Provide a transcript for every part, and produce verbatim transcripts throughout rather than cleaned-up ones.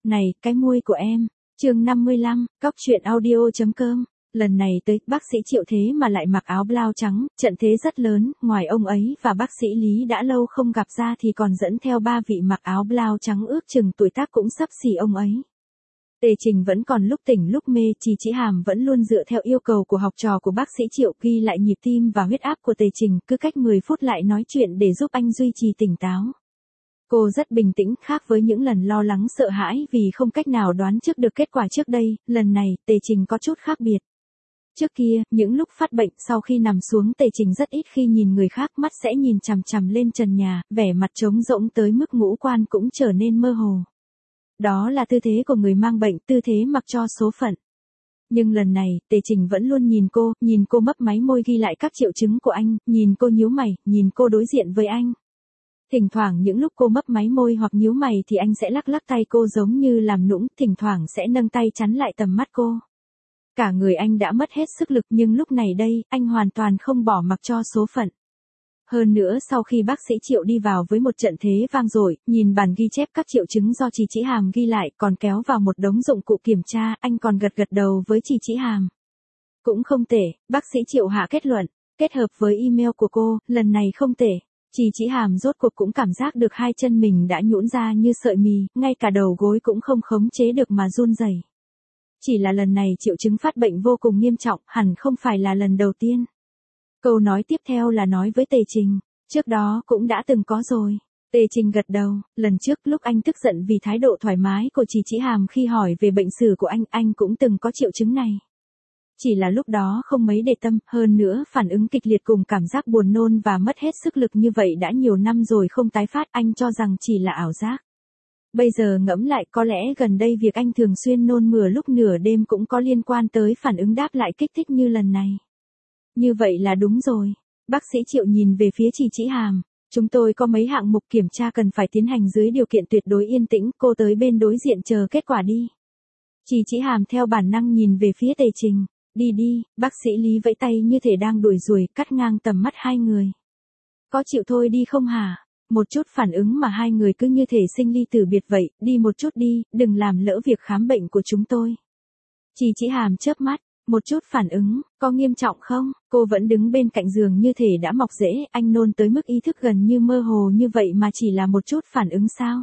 Này, cái môi của em. Chương năm mươi lăm, cóc truyện audio chấm com. Lần này tới, bác sĩ Triệu thế mà lại mặc áo blau trắng, trận thế rất lớn, ngoài ông ấy và bác sĩ Lý đã lâu không gặp ra thì còn dẫn theo ba vị mặc áo blau trắng ước chừng tuổi tác cũng sắp xỉ ông ấy. Tề Trình vẫn còn lúc tỉnh lúc mê, Trì Chỉ Hàm vẫn luôn dựa theo yêu cầu của học trò của bác sĩ Triệu ghi lại nhịp tim và huyết áp của Tề Trình, cứ cách mười phút lại nói chuyện để giúp anh duy trì tỉnh táo. Cô rất bình tĩnh, khác với những lần lo lắng sợ hãi vì không cách nào đoán trước được kết quả trước đây, lần này, Tề Trình có chút khác biệt. Trước kia, những lúc phát bệnh sau khi nằm xuống Tề Trình rất ít khi nhìn người khác, mắt sẽ nhìn chằm chằm lên trần nhà, vẻ mặt trống rỗng tới mức ngũ quan cũng trở nên mơ hồ. Đó là tư thế của người mang bệnh, tư thế mặc cho số phận. Nhưng lần này, Tề Trình vẫn luôn nhìn cô, nhìn cô mấp máy môi ghi lại các triệu chứng của anh, nhìn cô nhíu mày, nhìn cô đối diện với anh. Thỉnh thoảng những lúc cô mấp máy môi hoặc nhíu mày thì anh sẽ lắc lắc tay cô giống như làm nũng, thỉnh thoảng sẽ nâng tay chắn lại tầm mắt cô. Cả người anh đã mất hết sức lực nhưng lúc này đây, anh hoàn toàn không bỏ mặc cho số phận. Hơn nữa sau khi bác sĩ Triệu đi vào với một trận thế vang dội, nhìn bản ghi chép các triệu chứng do Trì Chỉ Hàm ghi lại còn kéo vào một đống dụng cụ kiểm tra, anh còn gật gật đầu với Trì Chỉ Hàm. Cũng không tệ, bác sĩ Triệu hạ kết luận, kết hợp với email của cô, lần này không tệ. Trì Chỉ Hàm rốt cuộc cũng cảm giác được hai chân mình đã nhũn ra như sợi mì, ngay cả đầu gối cũng không khống chế được mà run rẩy. Chỉ là lần này triệu chứng phát bệnh vô cùng nghiêm trọng, hẳn không phải là lần đầu tiên. Câu nói tiếp theo là nói với Tề Trình, trước đó cũng đã từng có rồi. Tề Trình gật đầu, lần trước lúc anh tức giận vì thái độ thoải mái của Trì Chỉ Hàm khi hỏi về bệnh sử của anh, anh cũng từng có triệu chứng này. Chỉ là lúc đó không mấy để tâm, hơn nữa phản ứng kịch liệt cùng cảm giác buồn nôn và mất hết sức lực như vậy đã nhiều năm rồi không tái phát, anh cho rằng chỉ là ảo giác. Bây giờ ngẫm lại có lẽ gần đây việc anh thường xuyên nôn mửa lúc nửa đêm cũng có liên quan tới phản ứng đáp lại kích thích như lần này. Như vậy là đúng rồi. Bác sĩ Triệu nhìn về phía Trì Chỉ Hàm. Chúng tôi có mấy hạng mục kiểm tra cần phải tiến hành dưới điều kiện tuyệt đối yên tĩnh, cô tới bên đối diện chờ kết quả đi. Trì Chỉ Hàm theo bản năng nhìn về phía Tề Trình. Đi đi, bác sĩ Lý vẫy tay như thể đang đuổi ruồi, cắt ngang tầm mắt hai người. Có chịu thôi đi không hả? Một chút phản ứng mà hai người cứ như thể sinh ly tử biệt vậy, đi một chút đi, đừng làm lỡ việc khám bệnh của chúng tôi. Trì Chỉ Hàm chớp mắt, một chút phản ứng, có nghiêm trọng không? Cô vẫn đứng bên cạnh giường như thể đã mọc rễ, anh nôn tới mức ý thức gần như mơ hồ như vậy mà chỉ là một chút phản ứng sao?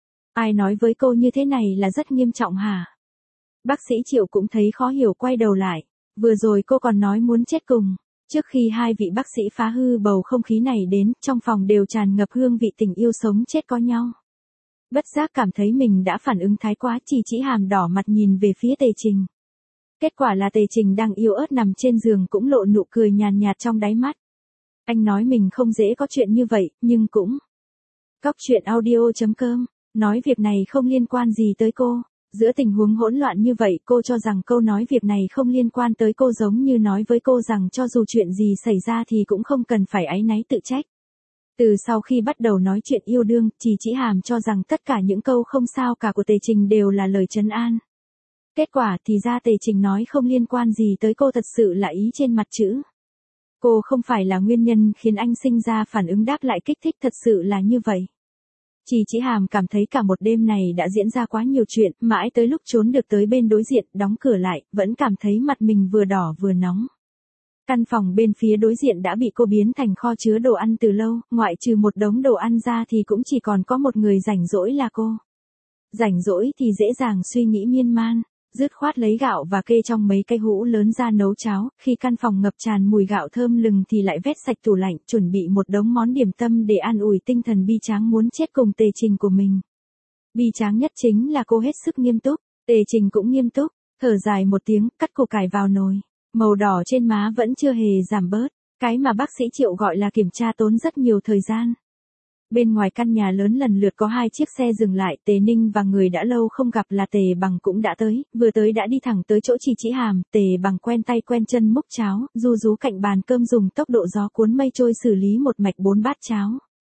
Ai nói với cô như thế này là rất nghiêm trọng hả? Bác sĩ Triệu cũng thấy khó hiểu quay đầu lại. Vừa rồi cô còn nói muốn chết cùng. Trước khi hai vị bác sĩ phá hư bầu không khí này đến, trong phòng đều tràn ngập hương vị tình yêu sống chết có nhau. Bất giác cảm thấy mình đã phản ứng thái quá, Trì Chỉ Hàm đỏ mặt nhìn về phía Tề Trình. Kết quả là Tề Trình đang yếu ớt nằm trên giường cũng lộ nụ cười nhàn nhạt trong đáy mắt. Anh nói mình không dễ có chuyện như vậy, nhưng cũng... Cóc truyện audio chấm com, nói việc này không liên quan gì tới cô. Giữa tình huống hỗn loạn như vậy, cô cho rằng câu nói việc này không liên quan tới cô giống như nói với cô rằng cho dù chuyện gì xảy ra thì cũng không cần phải áy náy tự trách. Từ sau khi bắt đầu nói chuyện yêu đương, Trì Chỉ Hàm cho rằng tất cả những câu không sao cả của Tề Trình đều là lời trấn an. Kết quả thì ra Tề Trình nói không liên quan gì tới cô thật sự là ý trên mặt chữ. Cô không phải là nguyên nhân khiến anh sinh ra phản ứng đáp lại kích thích, thật sự là như vậy. Trì Chỉ Hàm cảm thấy cả một đêm này đã diễn ra quá nhiều chuyện, mãi tới lúc trốn được tới bên đối diện, đóng cửa lại, vẫn cảm thấy mặt mình vừa đỏ vừa nóng. Căn phòng bên phía đối diện đã bị cô biến thành kho chứa đồ ăn từ lâu, ngoại trừ một đống đồ ăn ra thì cũng chỉ còn có một người rảnh rỗi là cô. Rảnh rỗi thì dễ dàng suy nghĩ miên man, dứt khoát lấy gạo và kê trong mấy cái hũ lớn ra nấu cháo, khi căn phòng ngập tràn mùi gạo thơm lừng thì lại vét sạch tủ lạnh, chuẩn bị một đống món điểm tâm để an ủi tinh thần bi tráng muốn chết cùng Tề Trình của mình. Bi tráng nhất chính là cô hết sức nghiêm túc, Tề Trình cũng nghiêm túc, thở dài một tiếng, cắt củ cải vào nồi, màu đỏ trên má vẫn chưa hề giảm bớt, cái mà bác sĩ Triệu gọi là kiểm tra tốn rất nhiều thời gian. Bên ngoài căn nhà lớn lần lượt có hai chiếc xe dừng lại, Tề Ninh và người đã lâu không gặp là Tề Bằng cũng đã tới, vừa tới đã đi thẳng tới chỗ Trì Chỉ Hàm, Tề Bằng quen tay quen chân múc cháo, ru rú cạnh bàn cơm dùng tốc độ gió cuốn mây trôi xử lý một mạch bốn bát cháo.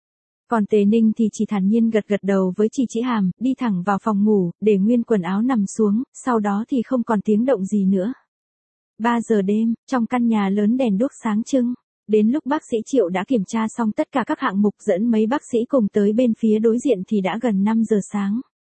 Còn Tề Ninh thì chỉ thản nhiên gật gật đầu với Trì Chỉ Hàm, đi thẳng vào phòng ngủ, để nguyên quần áo nằm xuống, sau đó thì không còn tiếng động gì nữa. ba giờ đêm, trong căn nhà lớn đèn đuốc sáng trưng. Đến lúc bác sĩ Triệu đã kiểm tra xong tất cả các hạng mục dẫn mấy bác sĩ cùng tới bên phía đối diện thì đã gần năm giờ sáng.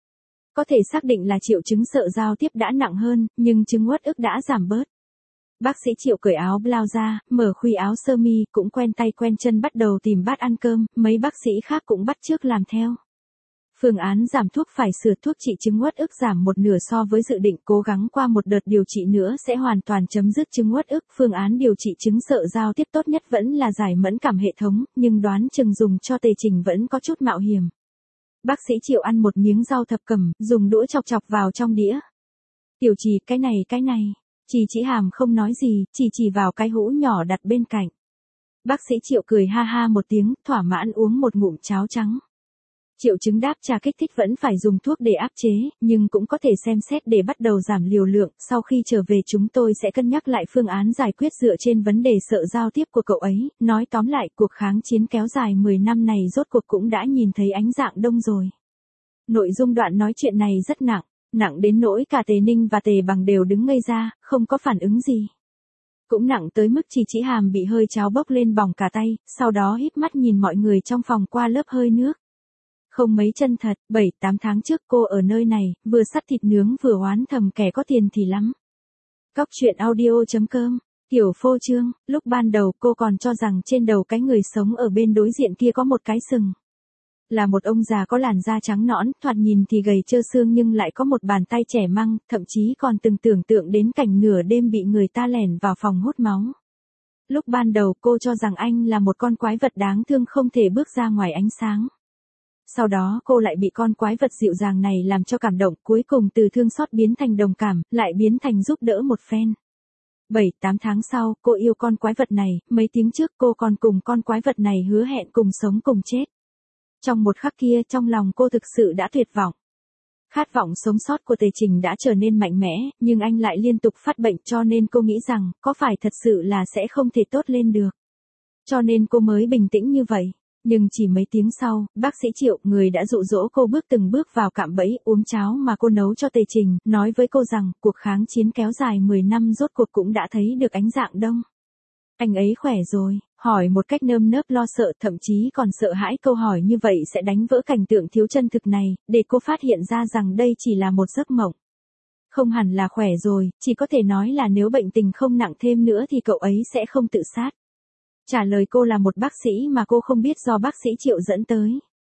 Có thể xác định là triệu chứng sợ giao tiếp đã nặng hơn, nhưng chứng uất ức đã giảm bớt. Bác sĩ Triệu cởi áo blau ra, mở khuy áo sơ mi, cũng quen tay quen chân bắt đầu tìm bát ăn cơm, mấy bác sĩ khác cũng bắt chước làm theo. Phương án giảm thuốc phải sửa thuốc trị chứng uất ức giảm một nửa so với dự định, cố gắng qua một đợt điều trị nữa sẽ hoàn toàn chấm dứt chứng uất ức. Phương án điều trị chứng sợ giao tiếp tốt nhất vẫn là giải mẫn cảm hệ thống, nhưng đoán chừng dùng cho Tề Trình vẫn có chút mạo hiểm. Bác sĩ Triệu ăn một miếng rau thập cẩm, dùng đũa chọc chọc vào trong đĩa. Tiểu Trì, cái này cái này. Trì Chỉ Hàm không nói gì, chỉ chỉ vào cái hũ nhỏ đặt bên cạnh. Bác sĩ Triệu cười ha ha một tiếng, thỏa mãn uống một ngụm cháo trắng. Triệu chứng đáp trà kích thích vẫn phải dùng thuốc để áp chế, nhưng cũng có thể xem xét để bắt đầu giảm liều lượng. Sau khi trở về chúng tôi sẽ cân nhắc lại phương án giải quyết dựa trên vấn đề sợ giao tiếp của cậu ấy. Nói tóm lại, cuộc kháng chiến kéo dài mười năm này rốt cuộc cũng đã nhìn thấy ánh dạng đông rồi. Nội dung đoạn nói chuyện này rất nặng, nặng đến nỗi cả Tề Ninh và Tề Bằng đều đứng ngây ra, không có phản ứng gì. Cũng nặng tới mức Trì Chỉ Hàm bị hơi cháo bốc lên bỏng cả tay, sau đó híp mắt nhìn mọi người trong phòng qua lớp hơi nước. Không mấy chân thật, bảy tám tháng trước cô ở nơi này, vừa sắt thịt nướng vừa oán thầm kẻ có tiền thì lắm. Cóc truyện audio chấm com, tiểu phô trương, lúc ban đầu cô còn cho rằng trên đầu cái người sống ở bên đối diện kia có một cái sừng. Là một ông già có làn da trắng nõn, thoạt nhìn thì gầy trơ xương nhưng lại có một bàn tay trẻ măng, thậm chí còn từng tưởng tượng đến cảnh nửa đêm bị người ta lẻn vào phòng hút máu. Lúc ban đầu cô cho rằng anh là một con quái vật đáng thương không thể bước ra ngoài ánh sáng. Sau đó cô lại bị con quái vật dịu dàng này làm cho cảm động, cuối cùng từ thương xót biến thành đồng cảm, lại biến thành giúp đỡ một phen. bảy tám tháng sau, cô yêu con quái vật này, mấy tiếng trước cô còn cùng con quái vật này hứa hẹn cùng sống cùng chết. Trong một khắc kia, trong lòng cô thực sự đã tuyệt vọng. Khát vọng sống sót của Tề Trình đã trở nên mạnh mẽ, nhưng anh lại liên tục phát bệnh cho nên cô nghĩ rằng, có phải thật sự là sẽ không thể tốt lên được. Cho nên cô mới bình tĩnh như vậy. Nhưng chỉ mấy tiếng sau, bác sĩ Triệu, người đã dụ dỗ cô bước từng bước vào cạm bẫy, uống cháo mà cô nấu cho Tề Trình, nói với cô rằng, cuộc kháng chiến kéo dài mười năm rốt cuộc cũng đã thấy được ánh dạng đông. Anh ấy khỏe rồi, hỏi một cách nơm nớp lo sợ, thậm chí còn sợ hãi câu hỏi như vậy sẽ đánh vỡ cảnh tượng thiếu chân thực này, để cô phát hiện ra rằng đây chỉ là một giấc mộng. Không hẳn là khỏe rồi, chỉ có thể nói là nếu bệnh tình không nặng thêm nữa thì cậu ấy sẽ không tự sát. Trả lời cô là một bác sĩ mà cô không biết do bác sĩ Triệu dẫn tới.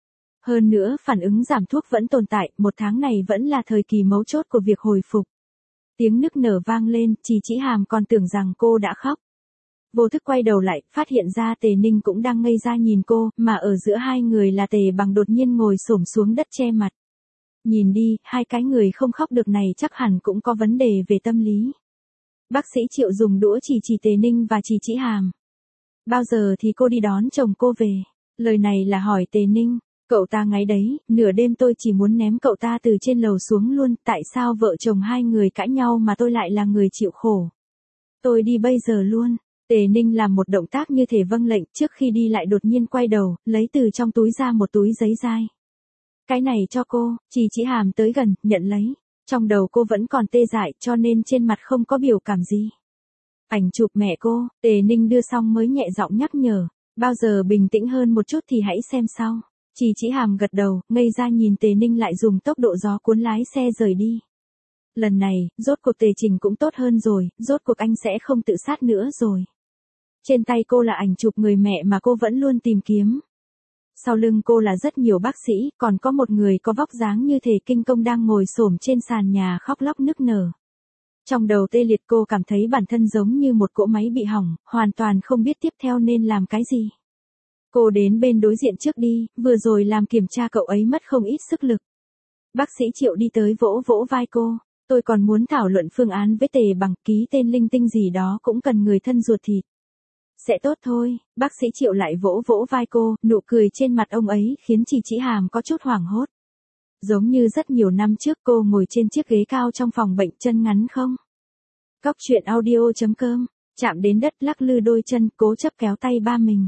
Hơn nữa, phản ứng giảm thuốc vẫn tồn tại, một tháng này vẫn là thời kỳ mấu chốt của việc hồi phục. Tiếng nức nở vang lên, Trì Chỉ Hàm còn tưởng rằng cô đã khóc. Vô thức quay đầu lại, phát hiện ra Tề Ninh cũng đang ngây ra nhìn cô, mà ở giữa hai người là Tề Bằng đột nhiên ngồi xổm xuống đất che mặt. Nhìn đi, hai cái người không khóc được này chắc hẳn cũng có vấn đề về tâm lý. Bác sĩ Triệu dùng đũa chỉ chỉ Tề Ninh và Trì Chỉ Hàm. Bao giờ thì cô đi đón chồng cô về? Lời này là hỏi Tề Ninh. Cậu ta ngáy đấy, nửa đêm tôi chỉ muốn ném cậu ta từ trên lầu xuống luôn, tại sao vợ chồng hai người cãi nhau mà tôi lại là người chịu khổ? Tôi đi bây giờ luôn. Tề Ninh làm một động tác như thể vâng lệnh, trước khi đi lại đột nhiên quay đầu, lấy từ trong túi ra một túi giấy dai. Cái này cho cô. Trì Chỉ Hàm tới gần, nhận lấy. Trong đầu cô vẫn còn tê dại cho nên trên mặt không có biểu cảm gì. Ảnh chụp mẹ cô, Tề Ninh đưa xong mới nhẹ giọng nhắc nhở, bao giờ bình tĩnh hơn một chút thì hãy xem sau. Trì Chỉ Hàm gật đầu, ngây ra nhìn Tề Ninh lại dùng tốc độ gió cuốn lái xe rời đi. Lần này, rốt cuộc Tề Trình cũng tốt hơn rồi, rốt cuộc anh sẽ không tự sát nữa rồi. Trên tay cô là ảnh chụp người mẹ mà cô vẫn luôn tìm kiếm. Sau lưng cô là rất nhiều bác sĩ, còn có một người có vóc dáng như thể kinh công đang ngồi xổm trên sàn nhà khóc lóc nức nở. Trong đầu tê liệt, cô cảm thấy bản thân giống như một cỗ máy bị hỏng, hoàn toàn không biết tiếp theo nên làm cái gì. Cô đến bên đối diện trước đi, vừa rồi làm kiểm tra cậu ấy mất không ít sức lực. Bác sĩ Triệu đi tới vỗ vỗ vai cô, tôi còn muốn thảo luận phương án với Tề Bằng, ký tên linh tinh gì đó cũng cần người thân ruột thịt. Sẽ tốt thôi, bác sĩ Triệu lại vỗ vỗ vai cô, nụ cười trên mặt ông ấy khiến Trì Chỉ Hàm có chút hoảng hốt. Giống như rất nhiều năm trước cô ngồi trên chiếc ghế cao trong phòng bệnh chân ngắn không? Cóc truyện audio chấm com, chạm đến đất lắc lư đôi chân, cố chấp kéo tay ba mình.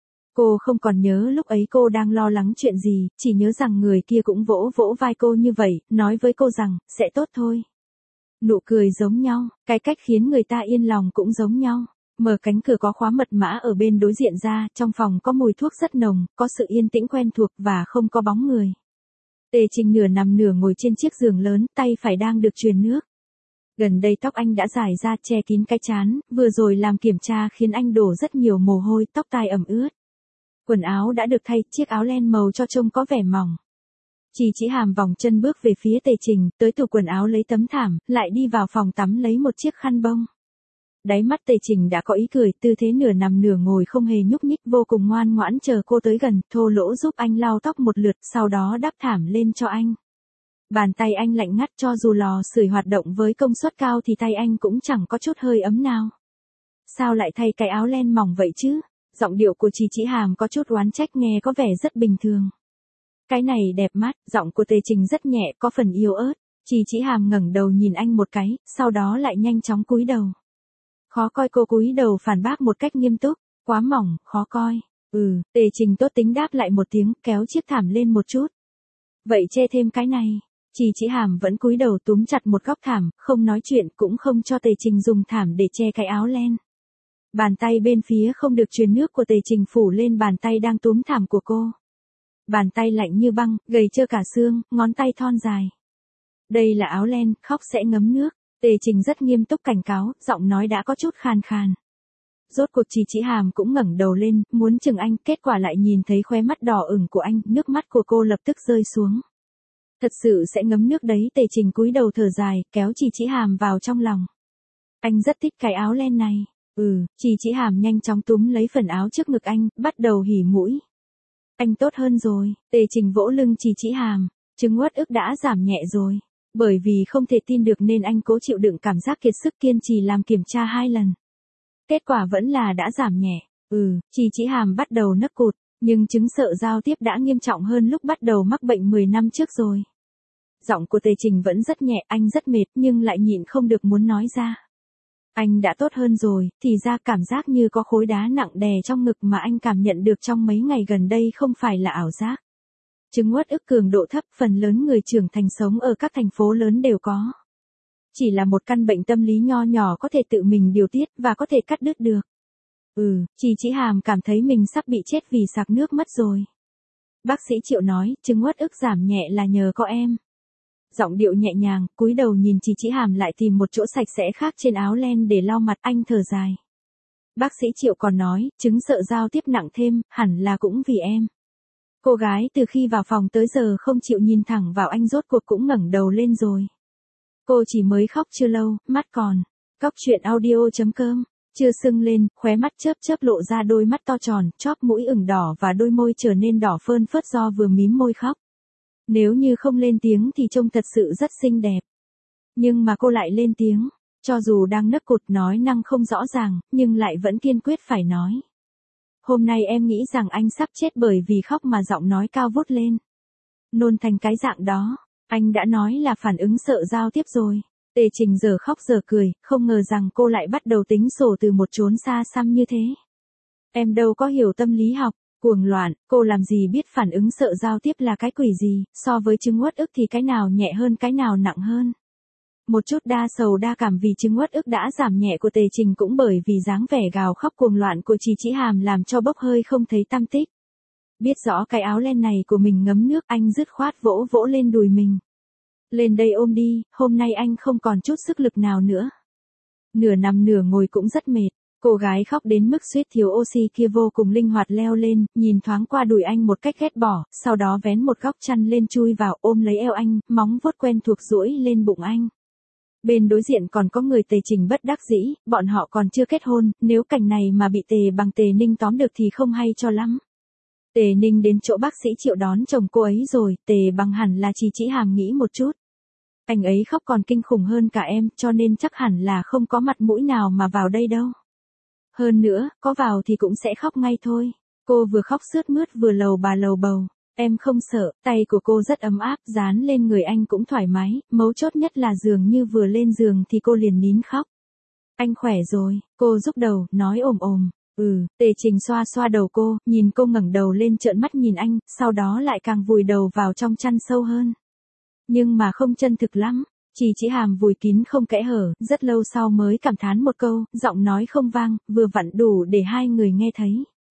Cô không còn nhớ lúc ấy cô đang lo lắng chuyện gì, chỉ nhớ rằng người kia cũng vỗ vỗ vai cô như vậy, nói với cô rằng, sẽ tốt thôi. Nụ cười giống nhau, cái cách khiến người ta yên lòng cũng giống nhau. Mở cánh cửa có khóa mật mã ở bên đối diện ra, trong phòng có mùi thuốc rất nồng, có sự yên tĩnh quen thuộc và không có bóng người. Tề Trình nửa nằm nửa ngồi trên chiếc giường lớn, tay phải đang được truyền nước. Gần đây tóc anh đã dài ra che kín cái trán, vừa rồi làm kiểm tra khiến anh đổ rất nhiều mồ hôi, tóc tai ẩm ướt. Quần áo đã được thay, chiếc áo len màu cho trông có vẻ mỏng. Chị Chỉ Hàm vòng chân bước về phía Tề Trình, tới tủ quần áo lấy tấm thảm, lại đi vào phòng tắm lấy một chiếc khăn bông. Đáy mắt Tề Trình đã có ý cười, tư thế nửa nằm nửa ngồi không hề nhúc nhích, vô cùng ngoan ngoãn chờ cô tới gần, thô lỗ giúp anh lau tóc một lượt, sau đó đắp thảm lên cho anh. Bàn tay anh lạnh ngắt, cho dù lò sưởi hoạt động với công suất cao thì tay anh cũng chẳng có chút hơi ấm nào. Sao lại thay cái áo len mỏng vậy chứ? Giọng điệu của chị Chỉ Hàm có chút oán trách, nghe có vẻ rất bình thường. Cái này đẹp mắt, giọng của Tề Trình rất nhẹ, có phần yếu ớt. Chị Chỉ Hàm ngẩng đầu nhìn anh một cái, sau đó lại nhanh chóng cúi đầu. Khó coi, cô cúi đầu phản bác một cách nghiêm túc, quá mỏng, khó coi. Ừ, Tề Trình tốt tính đáp lại một tiếng, kéo chiếc thảm lên một chút. Vậy che thêm cái này. Chị Chỉ Hàm vẫn cúi đầu túm chặt một góc thảm, không nói chuyện, cũng không cho Tề Trình dùng thảm để che cái áo len. Bàn tay bên phía không được truyền nước của Tề Trình phủ lên bàn tay đang túm thảm của cô. Bàn tay lạnh như băng, gầy trơ cả xương, ngón tay thon dài. Đây là áo len, khóc sẽ ngấm nước. Tề Trình rất nghiêm túc cảnh cáo, giọng nói đã có chút khàn khàn. Rốt cuộc chị Chỉ Hàm cũng ngẩng đầu lên, muốn chừng anh, kết quả lại nhìn thấy khóe mắt đỏ ửng của anh, nước mắt của cô lập tức rơi xuống. Thật sự sẽ ngấm nước đấy. Tề Trình cúi đầu thở dài, kéo chị Chỉ Hàm vào trong lòng. Anh rất thích cái áo len này. Ừ, chị Chỉ Hàm nhanh chóng túm lấy phần áo trước ngực anh, bắt đầu hỉ mũi. Anh tốt hơn rồi. Tề Trình vỗ lưng chị Chỉ Hàm, chứng uất ức đã giảm nhẹ rồi. Bởi vì không thể tin được nên anh cố chịu đựng cảm giác kiệt sức, kiên trì làm kiểm tra hai lần. Kết quả vẫn là đã giảm nhẹ. Ừ, chị Chỉ Hàm bắt đầu nấc cụt, nhưng chứng sợ giao tiếp đã nghiêm trọng hơn lúc bắt đầu mắc bệnh mười năm trước rồi. Giọng của Tề Trình vẫn rất nhẹ, anh rất mệt nhưng lại nhịn không được muốn nói ra. Anh đã tốt hơn rồi, thì ra cảm giác như có khối đá nặng đè trong ngực mà anh cảm nhận được trong mấy ngày gần đây không phải là ảo giác. Chứng uất ức cường độ thấp, phần lớn người trưởng thành sống ở các thành phố lớn đều có. Chỉ là một căn bệnh tâm lý nho nhỏ có thể tự mình điều tiết và có thể cắt đứt được. Ừ, chị Chỉ Hàm cảm thấy mình sắp bị chết vì sặc nước mất rồi. Bác sĩ Triệu nói, chứng uất ức giảm nhẹ là nhờ có em. Giọng điệu nhẹ nhàng, cúi đầu nhìn chị Chỉ Hàm lại tìm một chỗ sạch sẽ khác trên áo len để lau mặt, anh thở dài. Bác sĩ Triệu còn nói, chứng sợ giao tiếp nặng thêm, hẳn là cũng vì em. Cô gái từ khi vào phòng tới giờ không chịu nhìn thẳng vào anh, rốt cuộc cũng ngẩng đầu lên rồi. Cô chỉ mới khóc chưa lâu, mắt còn. Cóc truyện audio chấm com, chưa sưng lên, khóe mắt chớp chớp lộ ra đôi mắt to tròn, chóp mũi ửng đỏ và đôi môi trở nên đỏ phơn phớt do vừa mím môi khóc. Nếu như không lên tiếng thì trông thật sự rất xinh đẹp. Nhưng mà cô lại lên tiếng, cho dù đang nấc cụt, nói năng không rõ ràng, nhưng lại vẫn kiên quyết phải nói. Hôm nay em nghĩ rằng anh sắp chết bởi vì khóc mà giọng nói cao vút lên. Nôn thành cái dạng đó, anh đã nói là phản ứng sợ giao tiếp rồi. Tề Trình giờ khóc giờ cười, không ngờ rằng cô lại bắt đầu tính sổ từ một chốn xa xăm như thế. Em đâu có hiểu tâm lý học. Cuồng loạn, cô làm gì biết phản ứng sợ giao tiếp là cái quỷ gì, so với chứng uất ức thì cái nào nhẹ hơn cái nào nặng hơn. Một chút đa sầu đa cảm vì chứng uất ức đã giảm nhẹ của Tề Trình cũng bởi vì dáng vẻ gào khóc cuồng loạn của chị Chỉ Hàm làm cho bốc hơi không thấy tăm tích. Biết rõ cái áo len này của mình ngấm nước, anh dứt khoát vỗ vỗ lên đùi mình. Lên đây ôm đi, hôm nay anh không còn chút sức lực nào nữa. Nửa nằm nửa ngồi cũng rất mệt. Cô gái khóc đến mức suýt thiếu oxy kia vô cùng linh hoạt leo lên, nhìn thoáng qua đùi anh một cách ghét bỏ, sau đó vén một góc chăn lên chui vào ôm lấy eo anh, móng vuốt quen thuộc duỗi lên bụng anh. Bên đối diện còn có người. Tề Trình bất đắc dĩ, bọn họ còn chưa kết hôn, nếu cảnh này mà bị Tề Bằng Tề Ninh tóm được thì không hay cho lắm. Tề Ninh đến chỗ bác sĩ Triệu đón chồng cô ấy rồi, Tề Bằng hẳn là chị Chỉ Hàm nghĩ một chút. Anh ấy khóc còn kinh khủng hơn cả em, cho nên chắc hẳn là không có mặt mũi nào mà vào đây đâu. Hơn nữa, có vào thì cũng sẽ khóc ngay thôi. Cô vừa khóc sướt mướt vừa lầu bà lầu bầu. Em không sợ, tay của cô rất ấm áp, dán lên người anh cũng thoải mái, mấu chốt nhất là dường như vừa lên giường thì cô liền nín khóc. Anh khỏe rồi, cô giúp đầu, nói ồm ồm. Ừ, Tề Trình xoa xoa đầu cô, nhìn cô ngẩng đầu lên trợn mắt nhìn anh, sau đó lại càng vùi đầu vào trong chăn sâu hơn. Nhưng mà không chân thực lắm. Chị Chỉ Hàm vùi kín không kẽ hở, rất lâu sau mới cảm thán một câu, giọng nói không vang, vừa vặn đủ để hai người nghe thấy.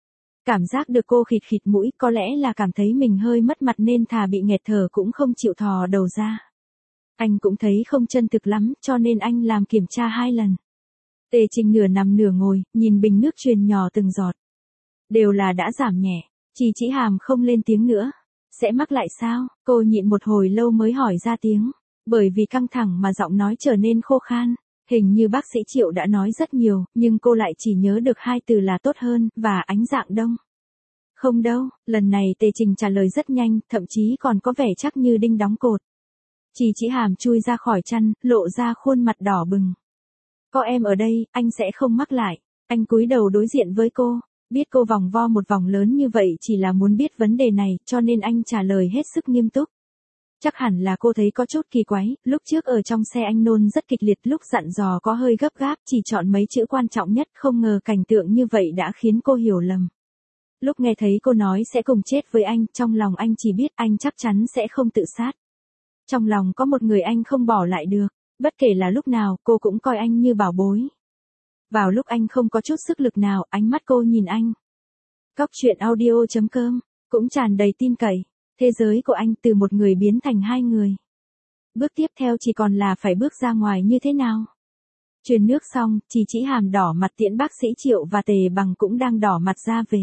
Cảm giác được cô khịt khịt mũi, có lẽ là cảm thấy mình hơi mất mặt nên thà bị nghẹt thở cũng không chịu thò đầu ra. Anh cũng thấy không chân thực lắm, cho nên anh làm kiểm tra hai lần. Tề Trình nửa nằm nửa ngồi, nhìn bình nước truyền nhỏ từng giọt. Đều là đã giảm nhẹ. Chị Chỉ Hàm không lên tiếng nữa. Sẽ mắc lại sao? Cô nhịn một hồi lâu mới hỏi ra tiếng. Bởi vì căng thẳng mà giọng nói trở nên khô khan. Hình như bác sĩ Triệu đã nói rất nhiều, nhưng cô lại chỉ nhớ được hai từ là tốt hơn, và ánh dạng đông. Không đâu, lần này Tề Trình trả lời rất nhanh, thậm chí còn có vẻ chắc như đinh đóng cột. Chị Chỉ Hàm chui ra khỏi chăn, lộ ra khuôn mặt đỏ bừng. Có em ở đây, anh sẽ không mắc lại. Anh cúi đầu đối diện với cô. Biết cô vòng vo một vòng lớn như vậy chỉ là muốn biết vấn đề này, cho nên anh trả lời hết sức nghiêm túc. Chắc hẳn là cô thấy có chút kỳ quái, lúc trước ở trong xe anh nôn rất kịch liệt, lúc dặn dò có hơi gấp gáp, chỉ chọn mấy chữ quan trọng nhất, không ngờ cảnh tượng như vậy đã khiến cô hiểu lầm. Lúc nghe thấy cô nói sẽ cùng chết với anh, trong lòng anh chỉ biết anh chắc chắn sẽ không tự sát. Trong lòng có một người anh không bỏ lại được, bất kể là lúc nào, cô cũng coi anh như bảo bối. Vào lúc anh không có chút sức lực nào, ánh mắt cô nhìn anh. Cóc truyện audio chấm com cũng tràn đầy tin cậy. Thế giới của anh từ một người biến thành hai người. Bước tiếp theo chỉ còn là phải bước ra ngoài như thế nào. Truyền nước xong, chị Chỉ Hàm đỏ mặt tiễn bác sĩ Triệu và Tề Bằng cũng đang đỏ mặt ra về.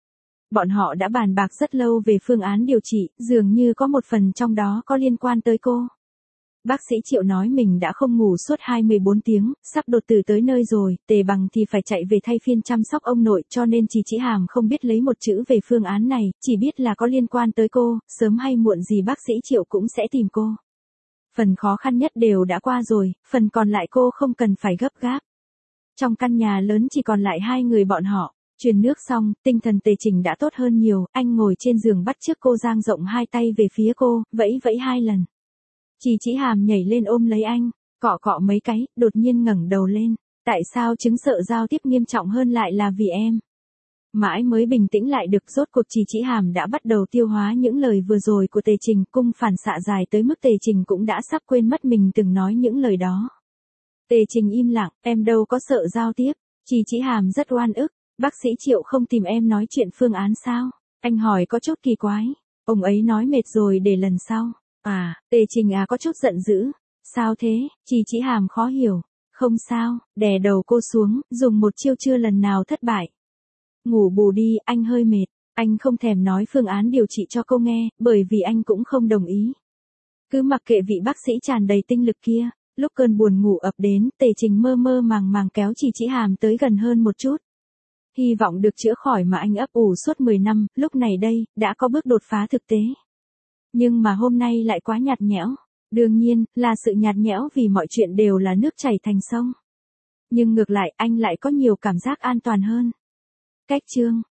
Bọn họ đã bàn bạc rất lâu về phương án điều trị, dường như có một phần trong đó có liên quan tới cô. Bác sĩ Triệu nói mình đã không ngủ suốt hai mươi bốn tiếng, sắp đột tử tới nơi rồi, Tề Bằng thì phải chạy về thay phiên chăm sóc ông nội, cho nên chị Chỉ Hàm không biết lấy một chữ về phương án này, chỉ biết là có liên quan tới cô, sớm hay muộn gì bác sĩ Triệu cũng sẽ tìm cô. Phần khó khăn nhất đều đã qua rồi, phần còn lại cô không cần phải gấp gáp. Trong căn nhà lớn chỉ còn lại hai người bọn họ. Truyền nước xong, tinh thần Tề Trình đã tốt hơn nhiều, anh ngồi trên giường bắt chước cô dang rộng hai tay về phía cô, vẫy vẫy hai lần. Chị Chỉ Hàm nhảy lên ôm lấy anh, cọ cọ mấy cái, đột nhiên ngẩng đầu lên. Tại sao chứng sợ giao tiếp nghiêm trọng hơn lại là vì em? Mãi mới bình tĩnh lại được, rốt cuộc chị Chỉ Hàm đã bắt đầu tiêu hóa những lời vừa rồi của Tề Trình, cung phản xạ dài tới mức Tề Trình cũng đã sắp quên mất mình từng nói những lời đó. Tề Trình im lặng, em đâu có sợ giao tiếp. Chị Chỉ Hàm rất oan ức, bác sĩ Triệu không tìm em nói chuyện phương án sao? Anh hỏi có chút kỳ quái. Ông ấy nói mệt rồi để lần sau. À, Tề Trình à có chút giận dữ. Sao thế? Chị Chỉ Hàm khó hiểu. Không sao, đè đầu cô xuống, dùng một chiêu chưa lần nào thất bại. Ngủ bù đi, anh hơi mệt. Anh không thèm nói phương án điều trị cho cô nghe, bởi vì anh cũng không đồng ý. Cứ mặc kệ vị bác sĩ tràn đầy tinh lực kia. Lúc cơn buồn ngủ ập đến, Tề Trình mơ mơ màng màng kéo chị Chỉ Hàm tới gần hơn một chút. Hy vọng được chữa khỏi mà anh ấp ủ suốt mười năm, lúc này đây, đã có bước đột phá thực tế. Nhưng mà hôm nay lại quá nhạt nhẽo. Đương nhiên, là sự nhạt nhẽo vì mọi chuyện đều là nước chảy thành sông. Nhưng ngược lại, anh lại có nhiều cảm giác an toàn hơn. Cách chương